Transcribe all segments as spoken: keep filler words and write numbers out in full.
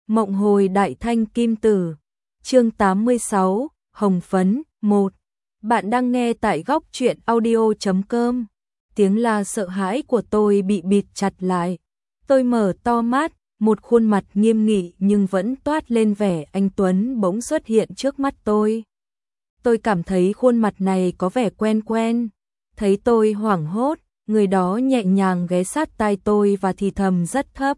Mộng hồi đại thanh kim tử. Chương tám mươi sáu, Hồng phấn, một. Bạn đang nghe tại góc truyện audio chấm com. Tiếng la sợ hãi của tôi bị bịt chặt lại. Tôi mở to mắt, một khuôn mặt nghiêm nghị nhưng vẫn toát lên vẻ anh tuấn bỗng xuất hiện trước mắt tôi. Tôi cảm thấy khuôn mặt này có vẻ quen quen. Thấy tôi hoảng hốt, người đó nhẹ nhàng ghé sát tai tôi và thì thầm rất thấp.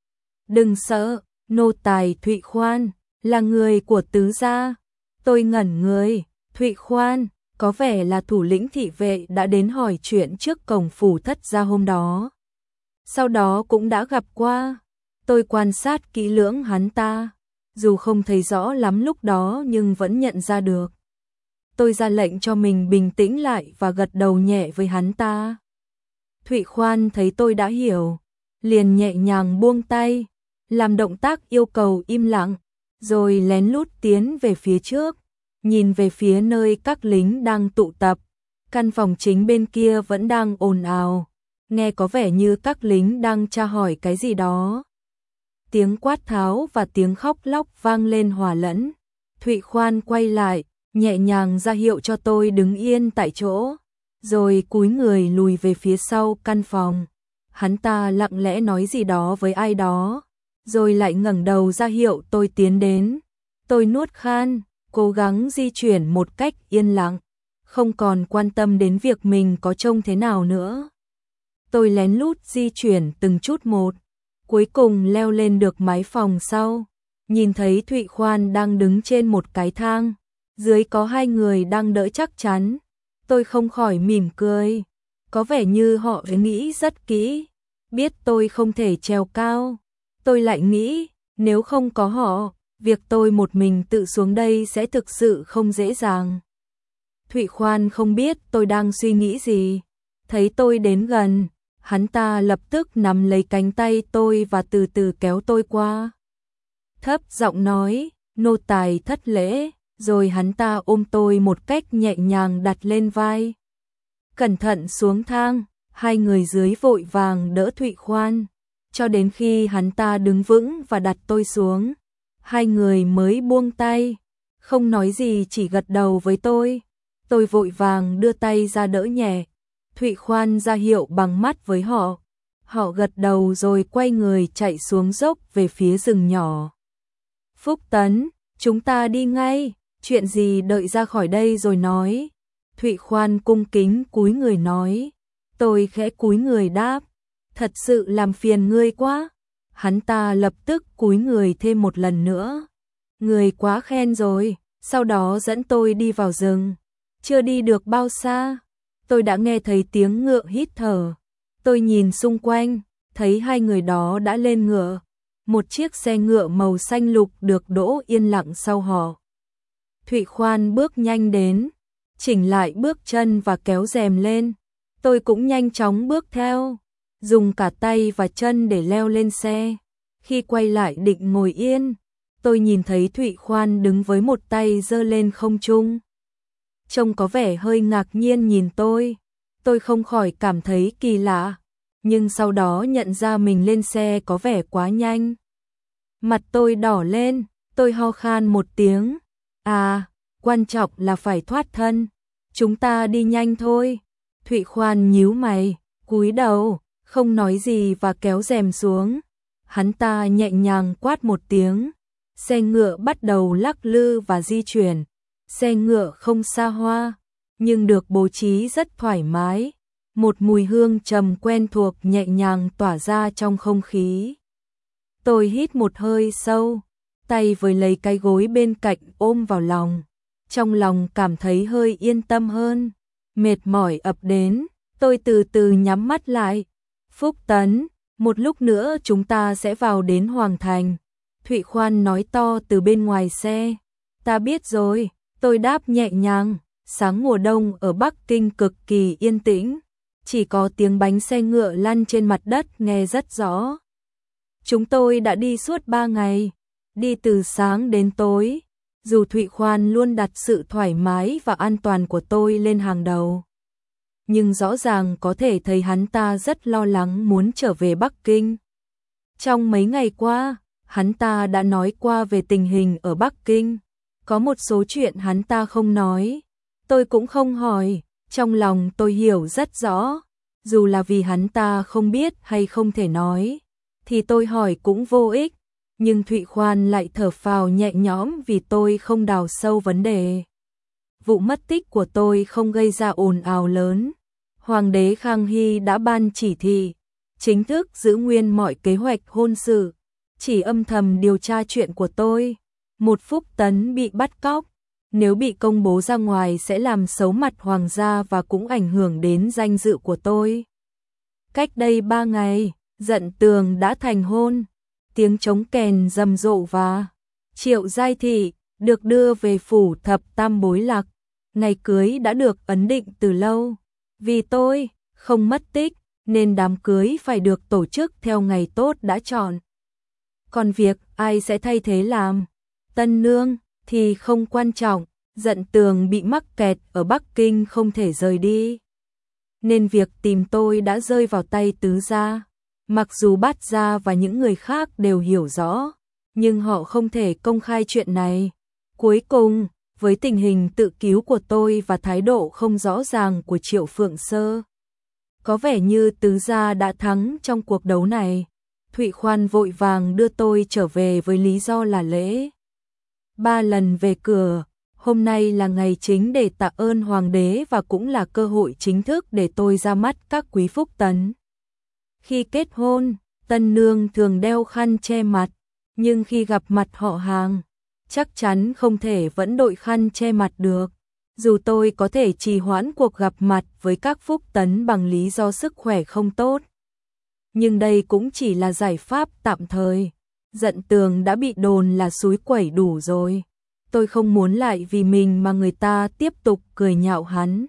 Đừng sợ, nô tài Thụy Khoan, là người của tứ gia. Tôi ngẩn người, Thụy Khoan, có vẻ là thủ lĩnh thị vệ đã đến hỏi chuyện trước cổng phủ thất gia hôm đó. Sau đó cũng đã gặp qua. Tôi quan sát kỹ lưỡng hắn ta, dù không thấy rõ lắm lúc đó nhưng vẫn nhận ra được. Tôi ra lệnh cho mình bình tĩnh lại và gật đầu nhẹ với hắn ta. Thụy Khoan thấy tôi đã hiểu, liền nhẹ nhàng buông tay, làm động tác yêu cầu im lặng, rồi lén lút tiến về phía trước, nhìn về phía nơi các lính đang tụ tập. Căn phòng chính bên kia vẫn đang ồn ào, nghe có vẻ như các lính đang tra hỏi cái gì đó. Tiếng quát tháo và tiếng khóc lóc vang lên hòa lẫn. Thụy Khoan quay lại, nhẹ nhàng ra hiệu cho tôi đứng yên tại chỗ, rồi cúi người lùi về phía sau căn phòng. Hắn ta lặng lẽ nói gì đó với ai đó, rồi lại ngẩng đầu ra hiệu tôi tiến đến. Tôi nuốt khan, cố gắng di chuyển một cách yên lặng, không còn quan tâm đến việc mình có trông thế nào nữa. Tôi lén lút di chuyển từng chút một, cuối cùng leo lên được mái phòng sau, nhìn thấy Thụy Khoan đang đứng trên một cái thang, dưới có hai người đang đỡ chắc chắn. Tôi không khỏi mỉm cười, có vẻ như họ nghĩ rất kỹ, biết tôi không thể trèo cao. Tôi lại nghĩ, nếu không có họ, việc tôi một mình tự xuống đây sẽ thực sự không dễ dàng. Thụy Khoan không biết tôi đang suy nghĩ gì, thấy tôi đến gần, hắn ta lập tức nắm lấy cánh tay tôi và từ từ kéo tôi qua. Thấp giọng nói, nô tài thất lễ, rồi hắn ta ôm tôi một cách nhẹ nhàng đặt lên vai. Cẩn thận xuống thang, hai người dưới vội vàng đỡ Thụy Khoan, cho đến khi hắn ta đứng vững và đặt tôi xuống. Hai người mới buông tay, không nói gì chỉ gật đầu với tôi. Tôi vội vàng đưa tay ra đỡ nhẹ. Thụy Khoan ra hiệu bằng mắt với họ. Họ gật đầu rồi quay người chạy xuống dốc về phía rừng nhỏ. Phúc Tấn, chúng ta đi ngay, chuyện gì đợi ra khỏi đây rồi nói. Thụy Khoan cung kính cúi người nói. Tôi khẽ cúi người đáp, thật sự làm phiền ngươi quá. Hắn ta lập tức cúi người thêm một lần nữa. Người quá khen rồi, sau đó dẫn tôi đi vào rừng. Chưa đi được bao xa, tôi đã nghe thấy tiếng ngựa hít thở. Tôi nhìn xung quanh, thấy hai người đó đã lên ngựa. Một chiếc xe ngựa màu xanh lục được đỗ yên lặng sau họ. Thụy Khoan bước nhanh đến, chỉnh lại bước chân và kéo rèm lên. Tôi cũng nhanh chóng bước theo, dùng cả tay và chân để leo lên xe. Khi quay lại định ngồi yên, tôi nhìn thấy Thụy Khoan đứng với một tay giơ lên không trung. Trông có vẻ hơi ngạc nhiên nhìn tôi. Tôi không khỏi cảm thấy kỳ lạ, nhưng sau đó nhận ra mình lên xe có vẻ quá nhanh. Mặt tôi đỏ lên, tôi ho khan một tiếng. À, quan trọng là phải thoát thân. Chúng ta đi nhanh thôi. Thụy Khoan nhíu mày, cúi đầu, không nói gì và kéo rèm xuống. Hắn ta nhẹ nhàng quát một tiếng. Xe ngựa bắt đầu lắc lư và di chuyển. Xe ngựa không xa hoa, nhưng được bố trí rất thoải mái. Một mùi hương trầm quen thuộc nhẹ nhàng tỏa ra trong không khí. Tôi hít một hơi sâu, tay với lấy cái gối bên cạnh ôm vào lòng. Trong lòng cảm thấy hơi yên tâm hơn. Mệt mỏi ập đến, tôi từ từ nhắm mắt lại. Phúc Tấn, một lúc nữa chúng ta sẽ vào đến Hoàng Thành. Thụy Khoan nói to từ bên ngoài xe. Ta biết rồi, tôi đáp nhẹ nhàng. Sáng mùa đông ở Bắc Kinh cực kỳ yên tĩnh, chỉ có tiếng bánh xe ngựa lăn trên mặt đất nghe rất rõ. Chúng tôi đã đi suốt ba ngày, đi từ sáng đến tối. Dù Thụy Khoan luôn đặt sự thoải mái và an toàn của tôi lên hàng đầu, nhưng rõ ràng có thể thấy hắn ta rất lo lắng muốn trở về Bắc Kinh. Trong mấy ngày qua, hắn ta đã nói qua về tình hình ở Bắc Kinh. Có một số chuyện hắn ta không nói, tôi cũng không hỏi, trong lòng tôi hiểu rất rõ, dù là vì hắn ta không biết hay không thể nói, thì tôi hỏi cũng vô ích, nhưng Thụy Khoan lại thở phào nhẹ nhõm vì tôi không đào sâu vấn đề. Vụ mất tích của tôi không gây ra ồn ào lớn. Hoàng đế Khang Hy đã ban chỉ thị, chính thức giữ nguyên mọi kế hoạch hôn sự, chỉ âm thầm điều tra chuyện của tôi. Một Phúc Tấn bị bắt cóc, nếu bị công bố ra ngoài sẽ làm xấu mặt hoàng gia và cũng ảnh hưởng đến danh dự của tôi. Cách đây ba ngày, Dận Tường đã thành hôn, tiếng trống kèn rầm rộ và Triệu Giai Thị được đưa về phủ thập tam bối lạc. Ngày cưới đã được ấn định từ lâu. Vì tôi không mất tích nên đám cưới phải được tổ chức theo ngày tốt đã chọn. Còn việc ai sẽ thay thế làm tân nương thì không quan trọng. Dận Tường bị mắc kẹt ở Bắc Kinh không thể rời đi, nên việc tìm tôi đã rơi vào tay Tứ gia. Mặc dù Bát gia và những người khác đều hiểu rõ, nhưng họ không thể công khai chuyện này. Cuối cùng, với tình hình tự cứu của tôi và thái độ không rõ ràng của Triệu Phượng Sơ, có vẻ như Tứ gia đã thắng trong cuộc đấu này. Thụy Khoan vội vàng đưa tôi trở về với lý do là lễ ba lần về cửa. Hôm nay là ngày chính để tạ ơn hoàng đế và cũng là cơ hội chính thức để tôi ra mắt các quý Phúc Tấn. Khi kết hôn, tân nương thường đeo khăn che mặt, nhưng khi gặp mặt họ hàng, chắc chắn không thể vẫn đội khăn che mặt được. Dù tôi có thể trì hoãn cuộc gặp mặt với các Phúc Tấn bằng lý do sức khỏe không tốt, nhưng đây cũng chỉ là giải pháp tạm thời. Dận Tường đã bị đồn là xúi quẩy đủ rồi. Tôi không muốn lại vì mình mà người ta tiếp tục cười nhạo hắn.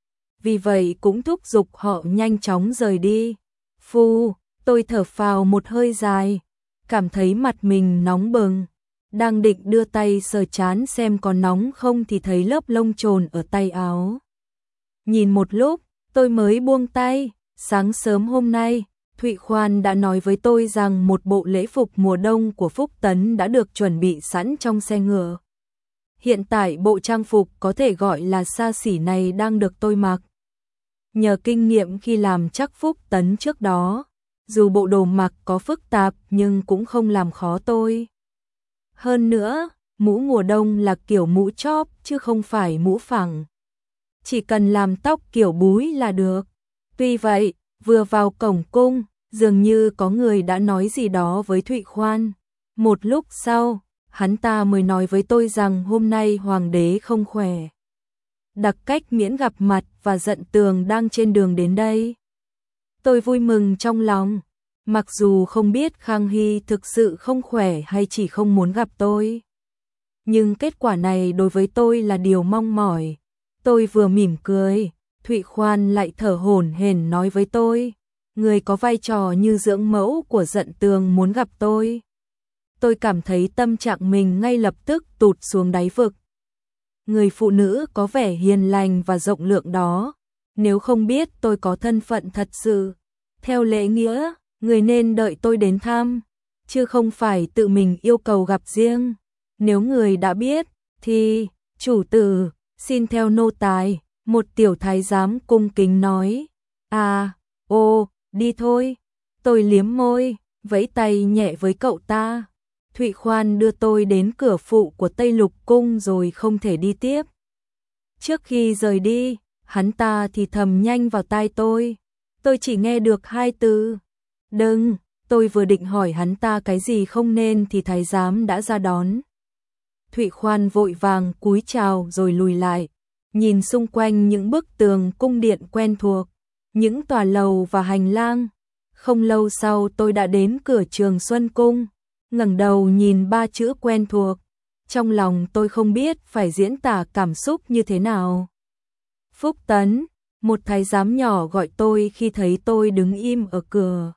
Vì vậy cũng thúc giục họ nhanh chóng rời đi. Phu, tôi thở phào một hơi dài, cảm thấy mặt mình nóng bừng. Đang định đưa tay sờ trán xem có nóng không thì thấy lớp lông chồn ở tay áo. Nhìn một lúc, tôi mới buông tay. Sáng sớm hôm nay, Thụy Khoan đã nói với tôi rằng một bộ lễ phục mùa đông của Phúc Tấn đã được chuẩn bị sẵn trong xe ngựa. Hiện tại bộ trang phục có thể gọi là xa xỉ này đang được tôi mặc. Nhờ kinh nghiệm khi làm chắc Phúc Tấn trước đó, dù bộ đồ mặc có phức tạp nhưng cũng không làm khó tôi. Hơn nữa, mũ mùa đông là kiểu mũ chóp chứ không phải mũ phẳng. Chỉ cần làm tóc kiểu búi là được. Tuy vậy, vừa vào cổng cung, dường như có người đã nói gì đó với Thụy Khoan. Một lúc sau, hắn ta mới nói với tôi rằng hôm nay hoàng đế không khỏe, đặc cách miễn gặp mặt và Dận Tường đang trên đường đến đây. Tôi vui mừng trong lòng, mặc dù không biết Khang Hy thực sự không khỏe hay chỉ không muốn gặp tôi. Nhưng kết quả này đối với tôi là điều mong mỏi. Tôi vừa mỉm cười, Thụy Khoan lại thở hổn hển nói với tôi, người có vai trò như dưỡng mẫu của Dận Tường muốn gặp tôi. Tôi cảm thấy tâm trạng mình ngay lập tức tụt xuống đáy vực. Người phụ nữ có vẻ hiền lành và rộng lượng đó, nếu không biết tôi có thân phận thật sự, theo lễ nghĩa, người nên đợi tôi đến thăm, chứ không phải tự mình yêu cầu gặp riêng. Nếu người đã biết, thì, chủ tử, xin theo nô tài, một tiểu thái giám cung kính nói. À, ô, đi thôi. Tôi liếm môi, vẫy tay nhẹ với cậu ta. Thụy Khoan đưa tôi đến cửa phụ của Tây Lục Cung rồi không thể đi tiếp. Trước khi rời đi, hắn ta thì thầm nhanh vào tai tôi. Tôi chỉ nghe được hai từ. Đừng, tôi vừa định hỏi hắn ta cái gì không nên thì thái giám đã ra đón. Thụy Khoan vội vàng cúi chào rồi lùi lại, nhìn xung quanh những bức tường cung điện quen thuộc, những tòa lầu và hành lang. Không lâu sau tôi đã đến cửa Trường Xuân Cung, ngẩng đầu nhìn ba chữ quen thuộc. Trong lòng tôi không biết phải diễn tả cảm xúc như thế nào. Phúc Tấn, một thái giám nhỏ gọi tôi khi thấy tôi đứng im ở cửa.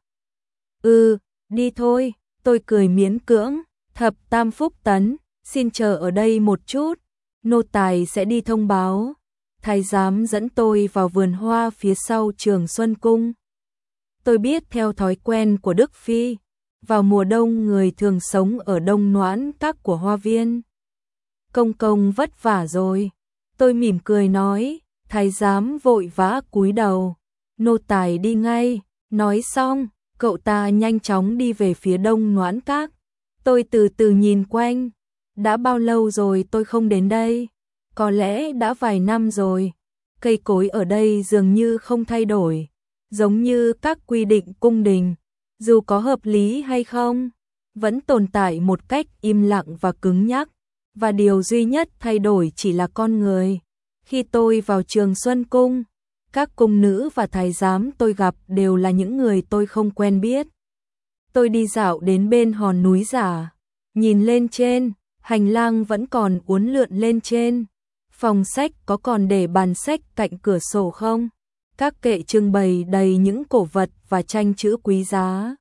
Ừ, đi thôi, tôi cười miễn cưỡng. Thập Tam Phúc Tấn, xin chờ ở đây một chút, nô tài sẽ đi thông báo. Thái giám dẫn tôi vào vườn hoa phía sau Trường Xuân Cung. Tôi biết theo thói quen của Đức Phi, Vào mùa đông người thường sống ở đông noãn các của hoa viên. Công công vất vả rồi. Tôi mỉm cười nói, thái giám vội vã cúi đầu. Nô tài đi ngay. Nói xong, cậu ta nhanh chóng đi về phía đông noãn các. Tôi từ từ nhìn quanh. Đã bao lâu rồi tôi không đến đây? Có lẽ đã vài năm rồi. Cây cối ở đây dường như không thay đổi. Giống như các quy định cung đình. Dù có hợp lý hay không, vẫn tồn tại một cách im lặng và cứng nhắc. Và điều duy nhất thay đổi chỉ là con người. Khi tôi vào Trường Xuân Cung, các cung nữ và thái giám tôi gặp đều là những người tôi không quen biết. Tôi đi dạo đến bên hòn núi giả, nhìn lên trên, hành lang vẫn còn uốn lượn lên trên. Phòng sách có còn để bàn sách cạnh cửa sổ không? Các kệ trưng bày đầy những cổ vật và tranh chữ quý giá.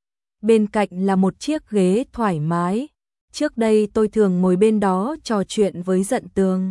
Bên cạnh là một chiếc ghế thoải mái. Trước đây tôi thường ngồi bên đó trò chuyện với Dận Tường.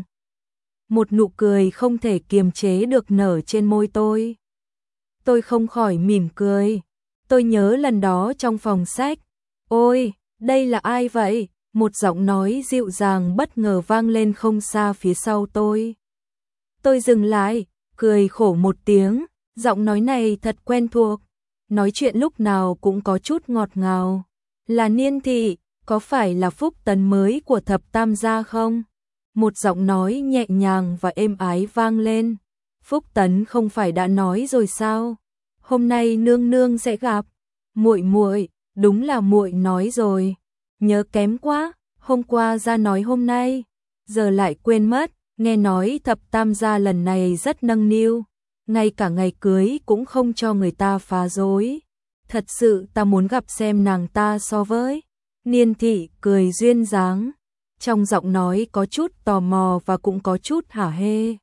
Một nụ cười không thể kiềm chế được nở trên môi tôi. Tôi không khỏi mỉm cười. Tôi nhớ lần đó trong phòng sách. Ôi, đây là ai vậy? Một giọng nói dịu dàng bất ngờ vang lên không xa phía sau tôi. Tôi dừng lại, cười khổ một tiếng. Giọng nói này thật quen thuộc. Nói chuyện lúc nào cũng có chút ngọt ngào. Là Niên Thị, có phải là Phúc Tấn mới của Thập Tam gia không? Một giọng nói nhẹ nhàng và êm ái vang lên. Phúc Tấn không phải đã nói rồi sao? Hôm nay nương nương sẽ gặp. Muội muội, đúng là muội nói rồi. Nhớ kém quá, hôm qua ra nói hôm nay, giờ lại quên mất. Nghe nói Thập Tam gia lần này rất nâng niu, ngay cả ngày cưới cũng không cho người ta phá rối. Thật sự ta muốn gặp xem nàng ta so với. Niên Thị cười duyên dáng, trong giọng nói có chút tò mò và cũng có chút hả hê.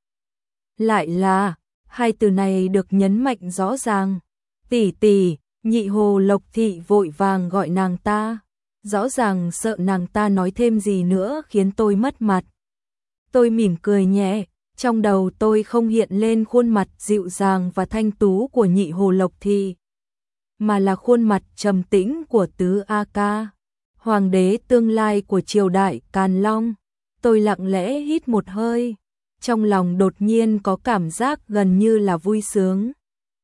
Lại là, hai từ này được nhấn mạnh rõ ràng. Tỷ tỷ, Nhị Hồ Lộc Thị vội vàng gọi nàng ta. Rõ ràng sợ nàng ta nói thêm gì nữa khiến tôi mất mặt. Tôi mỉm cười nhẹ, trong đầu tôi không hiện lên khuôn mặt dịu dàng và thanh tú của Nhị Hồ Lộc Thị, mà là khuôn mặt trầm tĩnh của Tứ A Ca, hoàng đế tương lai của triều đại Càn Long. Tôi lặng lẽ hít một hơi, trong lòng đột nhiên có cảm giác gần như là vui sướng.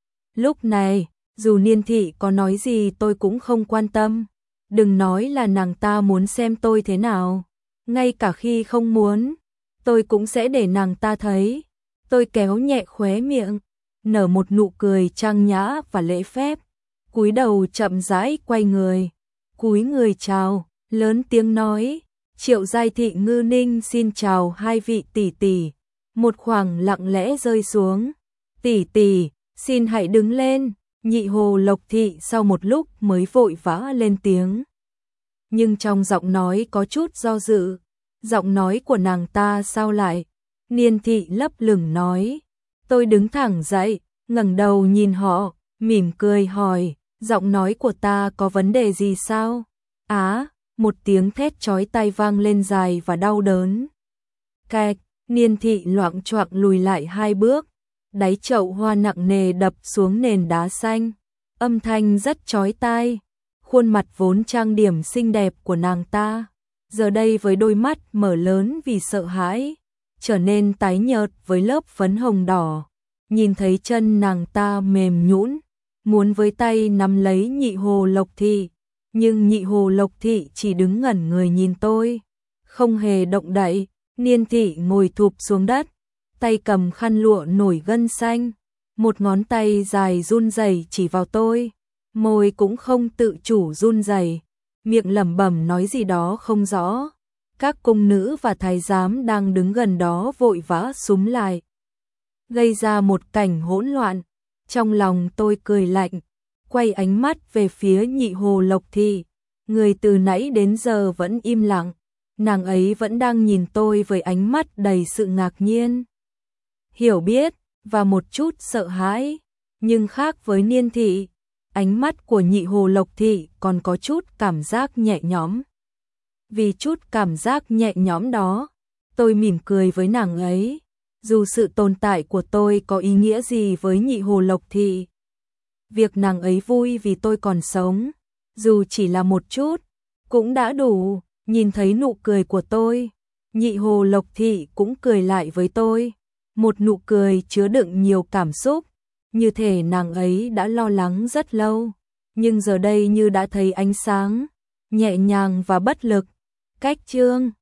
Lúc này, dù Niên Thị có nói gì tôi cũng không quan tâm. Đừng nói là nàng ta muốn xem tôi thế nào, ngay cả khi không muốn, tôi cũng sẽ để nàng ta thấy. Tôi kéo nhẹ khóe miệng, nở một nụ cười trang nhã và lễ phép, cúi đầu chậm rãi quay người, cúi người chào, lớn tiếng nói, Triệu Giai Thị Ngư Ninh xin chào hai vị tỷ tỷ. Một khoảng lặng lẽ rơi xuống. Tỷ tỷ, xin hãy đứng lên. Nhị Hồ Lộc Thị sau một lúc mới vội vã lên tiếng. Nhưng trong giọng nói có chút do dự. Giọng nói của nàng ta sao lại? Niên Thị lấp lửng nói. Tôi đứng thẳng dậy, ngẩng đầu nhìn họ, mỉm cười hỏi, giọng nói của ta có vấn đề gì sao? Á, một tiếng thét chói tai vang lên dài và đau đớn. Cạch, Niên Thị loạng choạng lùi lại hai bước, đáy chậu hoa nặng nề đập xuống nền đá xanh. Âm thanh rất chói tai, khuôn mặt vốn trang điểm xinh đẹp của nàng ta, giờ đây với đôi mắt mở lớn vì sợ hãi, trở nên tái nhợt với lớp phấn hồng đỏ. Nhìn thấy chân nàng ta mềm nhũn, muốn với tay nắm lấy Nhị Hồ Lộc Thị, nhưng Nhị Hồ Lộc Thị chỉ đứng ngẩn người nhìn tôi, không hề động đậy. Niên Thị ngồi thụp xuống đất, tay cầm khăn lụa nổi gân xanh, một ngón tay dài run rẩy chỉ vào tôi, môi cũng không tự chủ run rẩy, miệng lẩm bẩm nói gì đó không rõ. Các cung nữ và thái giám đang đứng gần đó vội vã xúm lại, gây ra một cảnh hỗn loạn. Trong lòng tôi cười lạnh, quay ánh mắt về phía Nhị Hồ Lộc Thị, người từ nãy đến giờ vẫn im lặng. Nàng ấy vẫn đang nhìn tôi với ánh mắt đầy sự ngạc nhiên, hiểu biết và một chút sợ hãi, nhưng khác với Niên Thị, ánh mắt của Nhị Hồ Lộc Thị còn có chút cảm giác nhẹ nhõm. Vì chút cảm giác nhẹ nhõm đó, tôi mỉm cười với nàng ấy, dù sự tồn tại của tôi có ý nghĩa gì với Nhị Hồ Lộc Thị. Việc nàng ấy vui vì tôi còn sống, dù chỉ là một chút, cũng đã đủ. Nhìn thấy nụ cười của tôi, Nhị Hồ Lộc Thị cũng cười lại với tôi, một nụ cười chứa đựng nhiều cảm xúc, như thể nàng ấy đã lo lắng rất lâu, nhưng giờ đây như đã thấy ánh sáng, nhẹ nhàng và bất lực. Cách chương